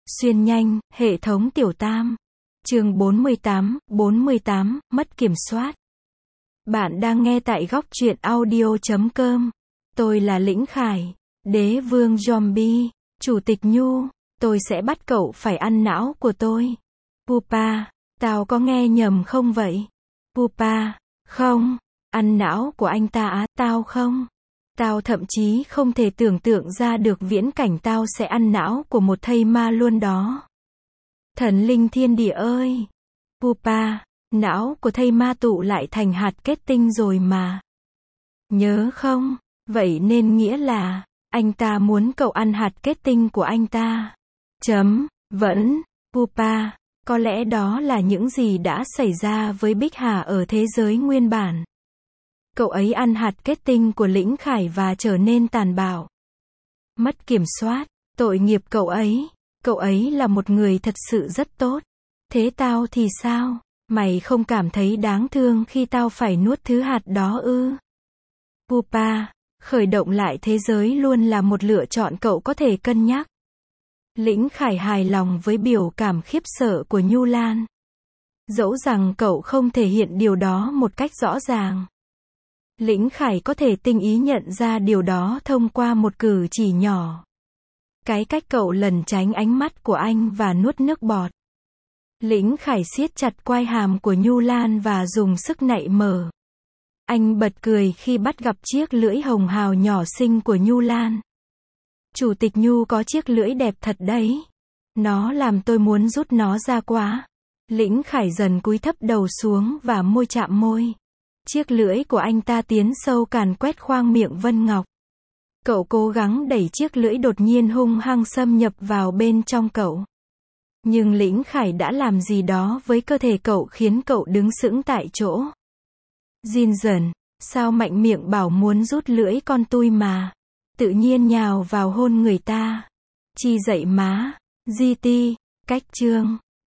Xuyên nhanh, hệ thống tiểu tam. Chương 48, mất kiểm soát. Bạn đang nghe tại góc truyện audio.com. Tôi là Lĩnh Khải, đế vương zombie, chủ tịch Nhu, tôi sẽ bắt cậu phải ăn não của tôi. Pupa, tao có nghe nhầm không vậy? Pupa, không, ăn não của anh ta á, tao không. Tao thậm chí không thể tưởng tượng ra được viễn cảnh tao sẽ ăn não của một thây ma luôn đó. Thần linh thiên địa ơi! Pupa, não của thây ma tụ lại thành hạt kết tinh rồi mà. Nhớ không? Vậy nên nghĩa là, anh ta muốn cậu ăn hạt kết tinh của anh ta. Vẫn, Pupa, có lẽ đó là những gì đã xảy ra với Bích Hà ở thế giới nguyên bản. Cậu ấy ăn hạt kết tinh của Lĩnh Khải và trở nên tàn bạo. Mất kiểm soát, tội nghiệp cậu ấy là một người thật sự rất tốt. Thế tao thì sao? Mày không cảm thấy đáng thương khi tao phải nuốt thứ hạt đó ư? Pupa, khởi động lại thế giới luôn là một lựa chọn cậu có thể cân nhắc. Lĩnh Khải hài lòng với biểu cảm khiếp sợ của Nhu Lan. Dẫu rằng cậu không thể hiện điều đó một cách rõ ràng. Lĩnh Khải có thể tinh ý nhận ra điều đó thông qua một cử chỉ nhỏ. Cái cách cậu lẩn tránh ánh mắt của anh và nuốt nước bọt. Lĩnh Khải siết chặt quai hàm của Nhu Lan và dùng sức nạy mở. Anh bật cười khi bắt gặp chiếc lưỡi hồng hào nhỏ xinh của Nhu Lan. Chủ tịch Nhu có chiếc lưỡi đẹp thật đấy. Nó làm tôi muốn rút nó ra quá. Lĩnh Khải dần cúi thấp đầu xuống và môi chạm môi. Chiếc lưỡi của anh ta tiến sâu càn quét khoang miệng Vân Ngọc. Cậu cố gắng đẩy chiếc lưỡi đột nhiên hung hăng xâm nhập vào bên trong cậu. Nhưng Lĩnh Khải đã làm gì đó với cơ thể cậu khiến cậu đứng sững tại chỗ. Jin dần, sao mạnh miệng bảo muốn rút lưỡi con tui mà. Tự nhiên nhào vào hôn người ta. Chi dậy má. GT, cách chương.